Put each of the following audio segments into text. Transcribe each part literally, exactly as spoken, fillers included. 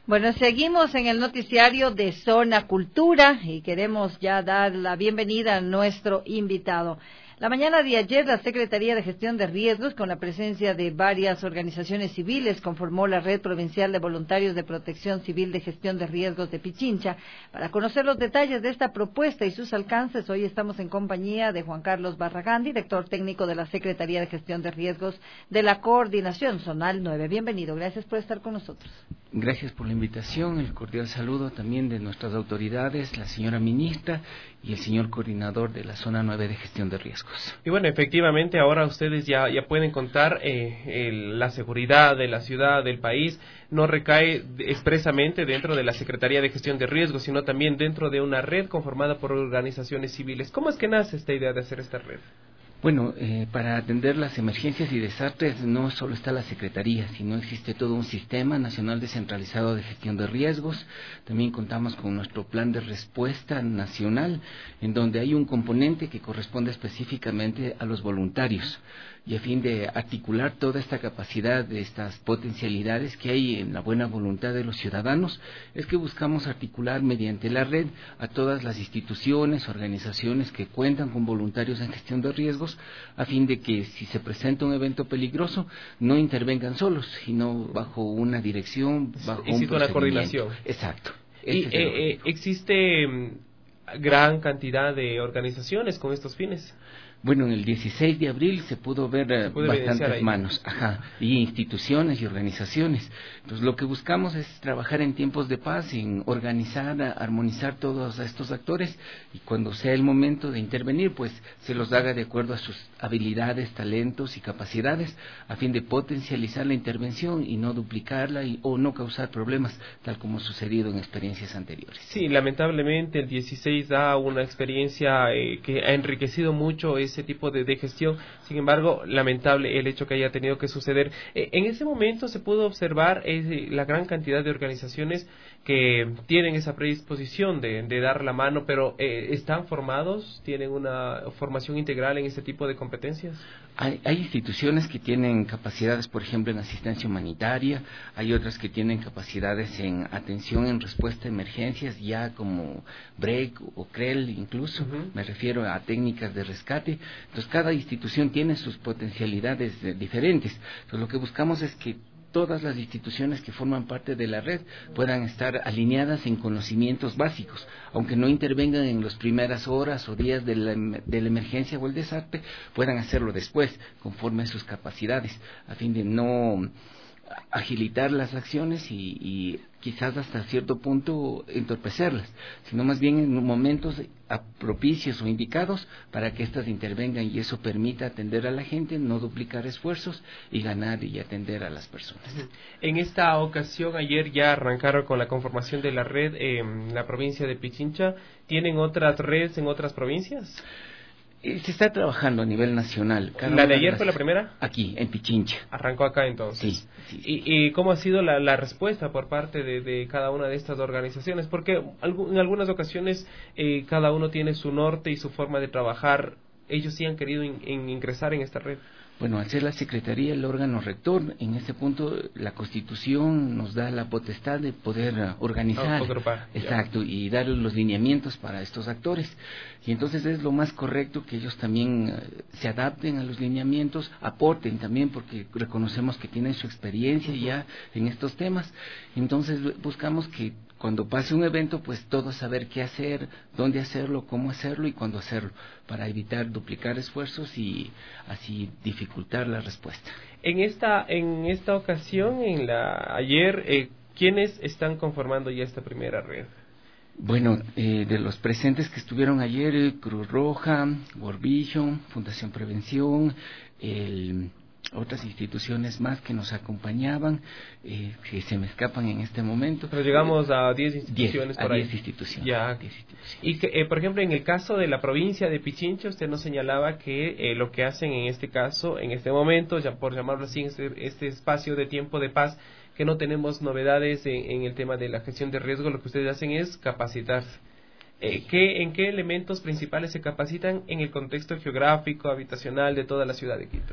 Bueno, seguimos en el noticiario de Zona Cultura y queremos ya dar la bienvenida a nuestro invitado. La mañana de ayer, la Secretaría de Gestión de Riesgos, con la presencia de varias organizaciones civiles, conformó la Red Provincial de Voluntarios de Protección Civil de Gestión de Riesgos de Pichincha. Para conocer los detalles de esta propuesta y sus alcances, hoy estamos en compañía de Juan Carlos Barragán, director técnico de la Secretaría de Gestión de Riesgos de la Coordinación Zonal nueve. Bienvenido, gracias por estar con nosotros. Gracias por la invitación, el cordial saludo también de nuestras autoridades, la señora ministra y el señor coordinador de la Zona nueve de Gestión de Riesgos. Y bueno, efectivamente, ahora ustedes ya, ya pueden contar eh, el, la seguridad de la ciudad, del país, no recae expresamente dentro de la Secretaría de Gestión de Riesgos, sino también dentro de una red conformada por organizaciones civiles. ¿Cómo es que nace esta idea de hacer esta red? Bueno, eh, para atender las emergencias y desastres no solo está la Secretaría, sino existe todo un sistema nacional descentralizado de gestión de riesgos. También contamos con nuestro plan de respuesta nacional, en donde hay un componente que corresponde específicamente a los voluntarios. Y a fin de articular toda esta capacidad, de estas potencialidades que hay en la buena voluntad de los ciudadanos, es que buscamos articular mediante la red a todas las instituciones, organizaciones que cuentan con voluntarios en gestión de riesgos, a fin de que si se presenta un evento peligroso, no intervengan solos, sino bajo una dirección, bajo un procedimiento. Una coordinación. Exacto. Y eh, eh, existe gran cantidad de organizaciones con estos fines. Bueno, en el dieciséis de abril se pudo ver se bastantes manos, ajá, y instituciones y organizaciones. Entonces, lo que buscamos es trabajar en tiempos de paz, en organizar, armonizar todos estos actores, y cuando sea el momento de intervenir, pues se los haga de acuerdo a sus habilidades, talentos y capacidades, a fin de potencializar la intervención y no duplicarla y, o no causar problemas, tal como ha sucedido en experiencias anteriores. Sí, lamentablemente el dieciséis da una experiencia eh, que ha enriquecido mucho ese tipo de, de gestión. Sin embargo, lamentable el hecho que haya tenido que suceder. Eh, en ese momento se pudo observar eh, la gran cantidad de organizaciones que tienen esa predisposición de, de dar la mano, pero eh, ¿están formados? ¿Tienen una formación integral en este tipo de competencias? Hay, hay instituciones que tienen capacidades, por ejemplo, en asistencia humanitaria, hay otras que tienen capacidades en atención en respuesta a emergencias, ya como B R E C o C R E L incluso, uh-huh. Me refiero a técnicas de rescate. Entonces, cada institución tiene sus potencialidades eh, diferentes. Entonces, lo que buscamos es que todas las instituciones que forman parte de la red puedan estar alineadas en conocimientos básicos, aunque no intervengan en las primeras horas o días de la, de la emergencia o el desastre, puedan hacerlo después, conforme a sus capacidades, a fin de no agilitar las acciones y, y quizás hasta cierto punto entorpecerlas, sino más bien en momentos propicios o indicados para que éstas intervengan, y eso permita atender a la gente, no duplicar esfuerzos y ganar y atender a las personas. En esta ocasión, ayer ya arrancaron con la conformación de la red en la provincia de Pichincha. ¿Tienen otras redes en otras provincias? Se está trabajando a nivel nacional. Cada ¿La de ayer las... fue la primera? Aquí, en Pichincha. Arrancó acá entonces. Sí. sí. ¿Y, y cómo ha sido la, la respuesta por parte de, de cada una de estas organizaciones? Porque en algunas ocasiones eh, cada uno tiene su norte y su forma de trabajar. ¿Ellos sí han querido in, in ingresar en esta red? Bueno, al ser la Secretaría el órgano rector, en este punto la Constitución nos da la potestad de poder organizar, oh, agrupar, exacto, ya. Y dar los lineamientos para estos actores. Y entonces es lo más correcto que ellos también uh, se adapten a los lineamientos, aporten también, porque reconocemos que tienen su experiencia uh-huh. ya en estos temas. Entonces buscamos que cuando pase un evento, pues todos saber qué hacer, dónde hacerlo, cómo hacerlo y cuándo hacerlo, para evitar duplicar esfuerzos y así dificultar la respuesta. En esta en esta ocasión, en la ayer, eh, ¿quiénes están conformando ya esta primera red? Bueno, eh, de los presentes que estuvieron ayer, eh, Cruz Roja, World Vision, Fundación Prevención, el... otras instituciones más que nos acompañaban, eh, que se me escapan en este momento. Pero llegamos a diez instituciones diez, por a ahí. diez instituciones. Ya. diez instituciones. Y que, eh, por ejemplo, en el caso de la provincia de Pichincha, usted nos señalaba que eh, lo que hacen en este caso, en este momento, ya por llamarlo así, este, este espacio de tiempo de paz, que no tenemos novedades en, en el tema de la gestión de riesgo, lo que ustedes hacen es capacitarse. Eh, ¿qué, ¿En qué elementos principales se capacitan en el contexto geográfico, habitacional de toda la ciudad de Quito?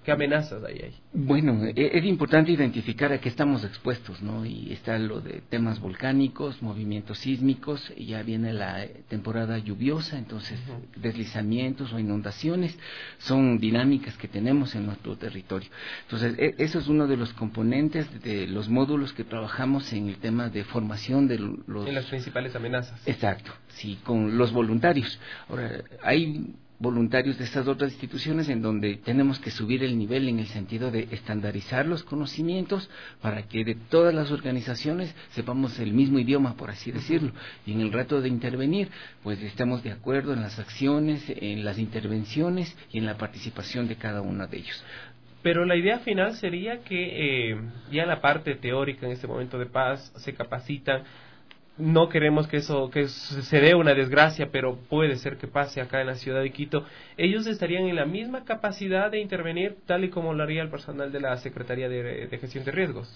¿Qué amenazas hay ahí? Bueno, es importante identificar a qué estamos expuestos, ¿no? Y está lo de temas volcánicos, movimientos sísmicos, ya viene la temporada lluviosa, entonces uh-huh. deslizamientos o inundaciones son dinámicas que tenemos en nuestro territorio. Entonces, eso es uno de los componentes de los módulos que trabajamos en el tema de formación de los... En las principales amenazas. Exacto, sí, con los voluntarios. Ahora, hay voluntarios de estas otras instituciones en donde tenemos que subir el nivel en el sentido de estandarizar los conocimientos para que de todas las organizaciones sepamos el mismo idioma, por así decirlo, y en el rato de intervenir pues estamos de acuerdo en las acciones, en las intervenciones y en la participación de cada uno de ellos. Pero la idea final sería que eh, ya en la parte teórica en este momento de paz se capacitan. No queremos que eso que se dé una desgracia, pero puede ser que pase acá en la ciudad de Quito. Ellos estarían en la misma capacidad de intervenir tal y como lo haría el personal de la Secretaría de, de Gestión de Riesgos.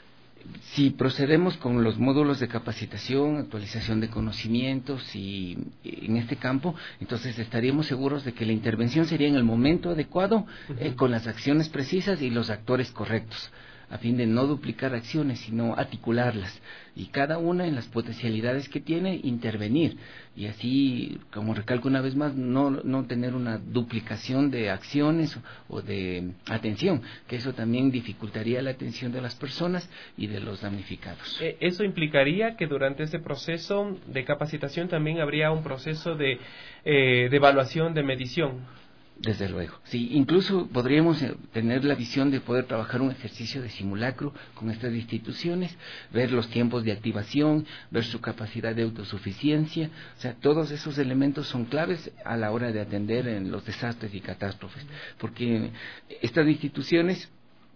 Si procedemos con los módulos de capacitación, actualización de conocimientos y en este campo, entonces estaríamos seguros de que la intervención sería en el momento adecuado, uh-huh. eh, con las acciones precisas y los actores correctos, a fin de no duplicar acciones, sino articularlas, y cada una en las potencialidades que tiene, intervenir, y así, como recalco una vez más, no, no tener una duplicación de acciones o, o de atención, que eso también dificultaría la atención de las personas y de los damnificados. Eso implicaría que durante ese proceso de capacitación también habría un proceso de, eh, de evaluación, de medición. Desde luego, sí, incluso podríamos tener la visión de poder trabajar un ejercicio de simulacro con estas instituciones, ver los tiempos de activación, ver su capacidad de autosuficiencia, o sea, todos esos elementos son claves a la hora de atender en los desastres y catástrofes, porque estas instituciones,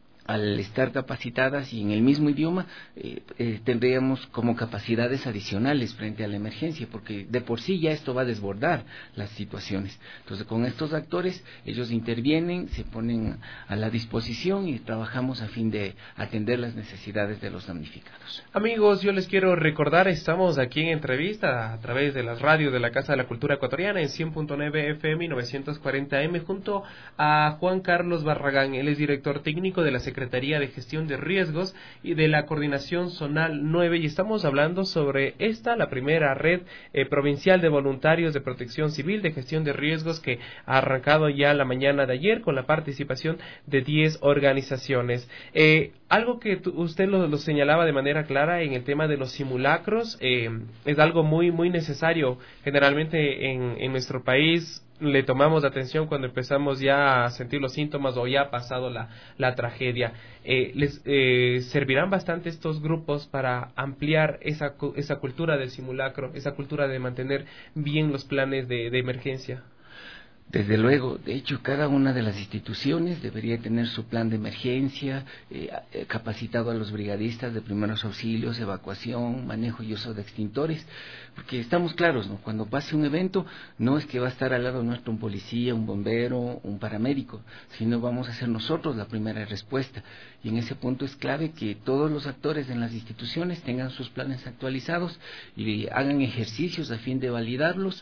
al estar capacitadas y en el mismo idioma, eh, eh, tendríamos como capacidades adicionales frente a la emergencia, porque de por sí ya esto va a desbordar las situaciones. Entonces, con estos actores, ellos intervienen, se ponen a la disposición y trabajamos a fin de atender las necesidades de los damnificados. Amigos, yo les quiero recordar, estamos aquí en entrevista a través de las radios de la Casa de la Cultura Ecuatoriana en cien punto nueve F M y novecientos cuarenta A M junto a Juan Carlos Barragán. Él es director técnico de la Secretaría Secretaría de Gestión de Riesgos y de la Coordinación Zonal nueve, y estamos hablando sobre esta, la primera red eh, provincial de voluntarios de protección civil de gestión de riesgos, que ha arrancado ya la mañana de ayer con la participación de diez organizaciones. Eh, algo que tu, usted lo, lo señalaba de manera clara en el tema de los simulacros, eh, es algo muy, muy necesario. Generalmente en, en nuestro país le tomamos atención cuando empezamos ya a sentir los síntomas o ya ha pasado la, la tragedia. Eh, ¿Les eh, servirán bastante estos grupos para ampliar esa, esa cultura del simulacro, esa cultura de mantener bien los planes de, de emergencia? Desde luego, de hecho, cada una de las instituciones debería tener su plan de emergencia, eh, capacitado a los brigadistas de primeros auxilios, evacuación, manejo y uso de extintores, porque estamos claros, ¿no? Cuando pase un evento, no es que va a estar al lado nuestro un policía, un bombero, un paramédico, sino vamos a ser nosotros la primera respuesta. Y en ese punto es clave que todos los actores en las instituciones tengan sus planes actualizados y hagan ejercicios a fin de validarlos,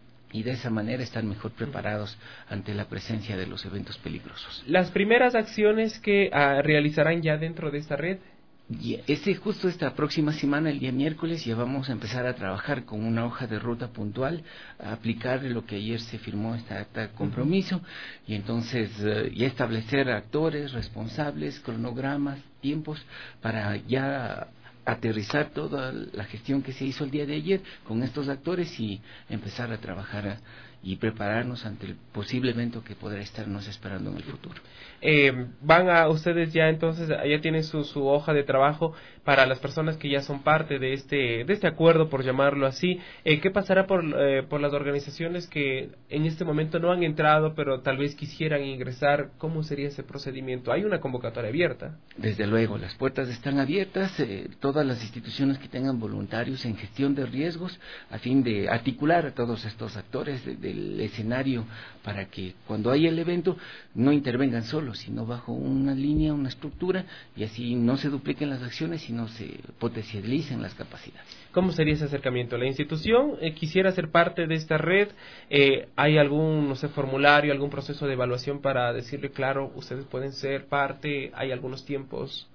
y de esa manera están mejor preparados ante la presencia de los eventos peligrosos. ¿Las primeras acciones que uh, realizarán ya dentro de esta red? Y este, justo esta próxima semana, el día miércoles, ya vamos a empezar a trabajar con una hoja de ruta puntual, a aplicar lo que ayer se firmó, esta acta de compromiso, uh-huh. y entonces uh, ya establecer actores, responsables, cronogramas, tiempos, para ya aterrizar toda la gestión que se hizo el día de ayer con estos actores y empezar a trabajar y prepararnos ante el posible evento que podrá estarnos esperando en el futuro. Eh, van a ustedes ya entonces, ya tienen su, su hoja de trabajo para las personas que ya son parte de este de este acuerdo, por llamarlo así. Eh, ¿Qué pasará por, eh, por las organizaciones que en este momento no han entrado, pero tal vez quisieran ingresar? ¿Cómo sería ese procedimiento? ¿Hay una convocatoria abierta? Desde luego, las puertas están abiertas. Eh, todas las instituciones que tengan voluntarios en gestión de riesgos, a fin de articular a todos estos actores de, de el escenario para que cuando haya el evento no intervengan solos, sino bajo una línea, una estructura, y así no se dupliquen las acciones, sino se potencialicen las capacidades. ¿Cómo sería ese acercamiento? La institución eh, quisiera ser parte de esta red, eh, ¿hay algún, no sé, formulario, algún proceso de evaluación para decirle, claro, ustedes pueden ser parte, hay algunos tiempos?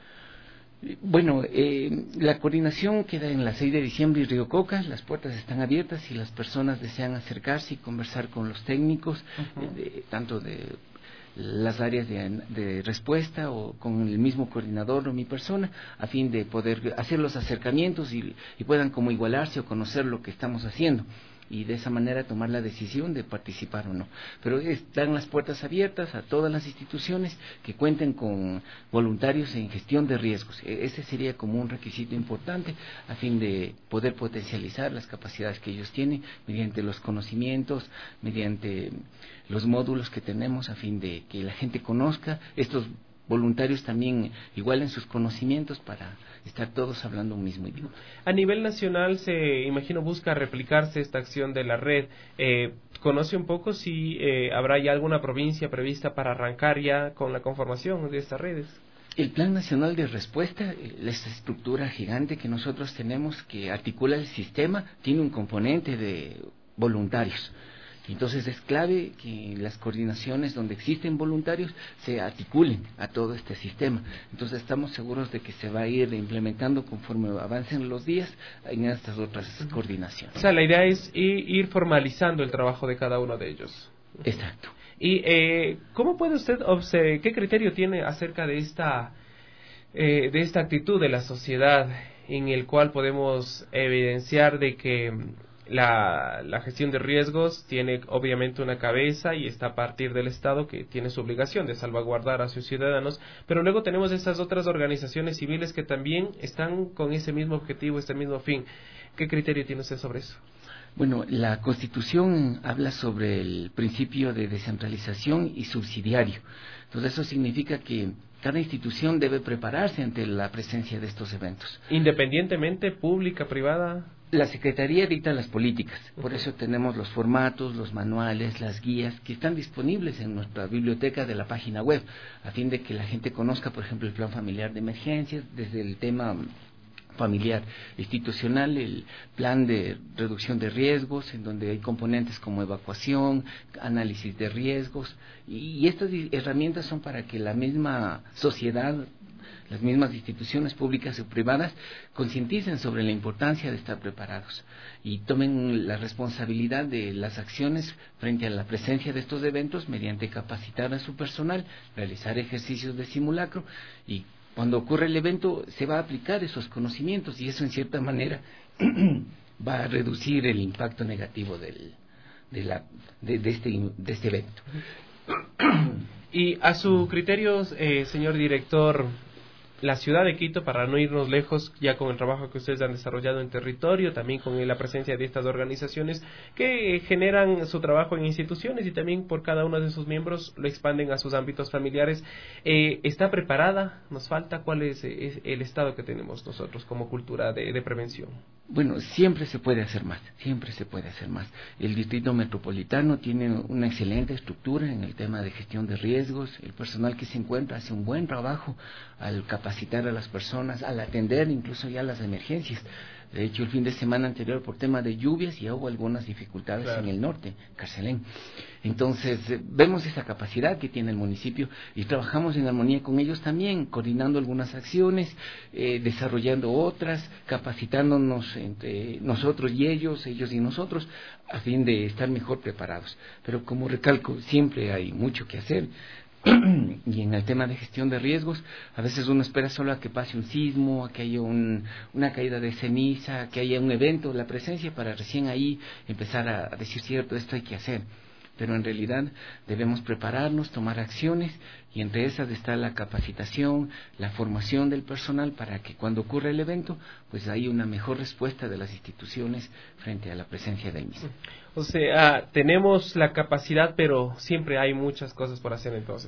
Bueno, eh, la coordinación queda en la seis de diciembre y Río Coca, las puertas están abiertas si las personas desean acercarse y conversar con los técnicos, uh-huh. eh, de, tanto de las áreas de, de respuesta o con el mismo coordinador o mi persona, a fin de poder hacer los acercamientos y, y puedan como igualarse o conocer lo que estamos haciendo, y de esa manera tomar la decisión de participar o no. Pero están las puertas abiertas a todas las instituciones que cuenten con voluntarios en gestión de riesgos. Ese sería como un requisito importante a fin de poder potencializar las capacidades que ellos tienen mediante los conocimientos, mediante los módulos que tenemos, a fin de que la gente conozca estos voluntarios también igualen sus conocimientos para estar todos hablando un mismo idioma. A nivel nacional se, imagino, busca replicarse esta acción de la red. Eh, ¿Conoce un poco si eh, habrá ya alguna provincia prevista para arrancar ya con la conformación de estas redes? El Plan Nacional de Respuesta, esta estructura gigante que nosotros tenemos que articula el sistema, tiene un componente de voluntarios. Entonces es clave que las coordinaciones donde existen voluntarios se articulen a todo este sistema. Entonces estamos seguros de que se va a ir implementando conforme avancen los días en estas otras coordinaciones. O sea, la idea es ir formalizando el trabajo de cada uno de ellos. Exacto. ¿Y eh, cómo puede usted observar, qué criterio tiene acerca de esta, eh, de esta actitud de la sociedad en el cual podemos evidenciar de que La, la gestión de riesgos tiene obviamente una cabeza y está a partir del Estado, que tiene su obligación de salvaguardar a sus ciudadanos, pero luego tenemos esas otras organizaciones civiles que también están con ese mismo objetivo, este mismo fin? ¿Qué criterio tiene usted sobre eso? Bueno, la Constitución habla sobre el principio de descentralización y subsidiario. Entonces eso significa que cada institución debe prepararse ante la presencia de estos eventos. Independientemente, pública, privada. La Secretaría dicta las políticas, por eso tenemos los formatos, los manuales, las guías que están disponibles en nuestra biblioteca de la página web, a fin de que la gente conozca, por ejemplo, el plan familiar de emergencias, desde el tema familiar institucional, el plan de reducción de riesgos, en donde hay componentes como evacuación, análisis de riesgos, y estas herramientas son para que la misma sociedad, las mismas instituciones públicas o privadas concienticen sobre la importancia de estar preparados y tomen la responsabilidad de las acciones frente a la presencia de estos eventos mediante capacitar a su personal, realizar ejercicios de simulacro, y cuando ocurre el evento se va a aplicar esos conocimientos, y eso en cierta manera va a reducir el impacto negativo del, de, la, de, de, este, de este evento. Y a su criterio, eh, señor director, la ciudad de Quito, para no irnos lejos, ya con el trabajo que ustedes han desarrollado en territorio, también con la presencia de estas organizaciones que generan su trabajo en instituciones y también por cada uno de sus miembros lo expanden a sus ámbitos familiares, eh, ¿está preparada? ¿Nos falta? ¿Cuál es, es el estado que tenemos nosotros como cultura de, de prevención? Bueno, siempre se puede hacer más, siempre se puede hacer más. El Distrito Metropolitano tiene una excelente estructura en el tema de gestión de riesgos, el personal que se encuentra hace un buen trabajo al capacitar a las personas, al atender incluso ya las emergencias. De hecho, el fin de semana anterior, por tema de lluvias, ya hubo algunas dificultades claro. en el norte, Carcelén. Entonces, eh, vemos esa capacidad que tiene el municipio y trabajamos en armonía con ellos también, coordinando algunas acciones, eh, desarrollando otras, capacitándonos entre nosotros y ellos, ellos y nosotros, a fin de estar mejor preparados. Pero como recalco, siempre hay mucho que hacer. Y en el tema de gestión de riesgos, a veces uno espera solo a que pase un sismo, a que haya un, una caída de ceniza, a que haya un evento, la presencia, para recién ahí empezar a, a decir, cierto, esto hay que hacer. Pero en realidad debemos prepararnos, tomar acciones, y entre esas está la capacitación, la formación del personal para que cuando ocurra el evento, pues haya una mejor respuesta de las instituciones frente a la presencia del mismo. O sea, tenemos la capacidad, pero siempre hay muchas cosas por hacer entonces.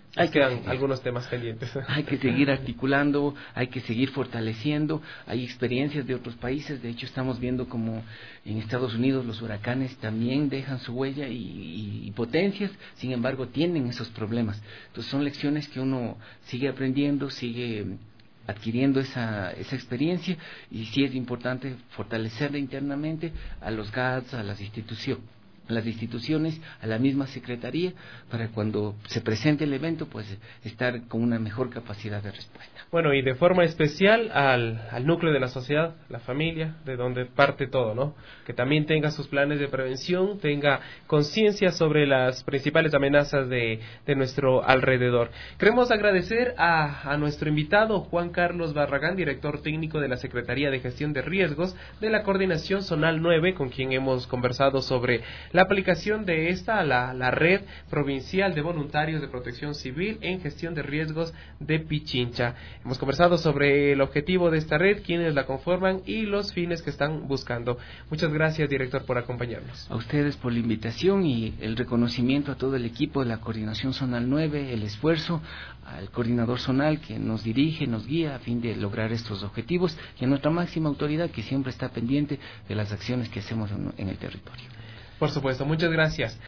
Hay quedan algunos temas pendientes. Hay que seguir articulando, hay que seguir fortaleciendo. Hay experiencias de otros países. De hecho, estamos viendo como en Estados Unidos los huracanes también dejan su huella y, y, y potencias. Sin embargo, tienen esos problemas. Entonces, son lecciones que uno sigue aprendiendo, sigue adquiriendo esa, esa experiencia, y sí es importante fortalecerla internamente a los G A Ts, a las instituciones. a las instituciones, a la misma Secretaría, para cuando se presente el evento, pues estar con una mejor capacidad de respuesta. Bueno, y de forma especial al, al núcleo de la sociedad, la familia, de donde parte todo, ¿no? Que también tenga sus planes de prevención, tenga conciencia sobre las principales amenazas de, de nuestro alrededor. Queremos agradecer a, a nuestro invitado, Juan Carlos Barragán, director técnico de la Secretaría de Gestión de Riesgos de la Coordinación Zonal nueve, con quien hemos conversado sobre la aplicación de esta, la, la Red Provincial de Voluntarios de Protección Civil en Gestión de Riesgos de Pichincha. Hemos conversado sobre el objetivo de esta red, quienes la conforman y los fines que están buscando. Muchas gracias, director, por acompañarnos. A ustedes por la invitación y el reconocimiento a todo el equipo de la Coordinación Zonal nueve, el esfuerzo al coordinador zonal que nos dirige, nos guía a fin de lograr estos objetivos, y a nuestra máxima autoridad que siempre está pendiente de las acciones que hacemos en, en el territorio. Por supuesto, muchas gracias.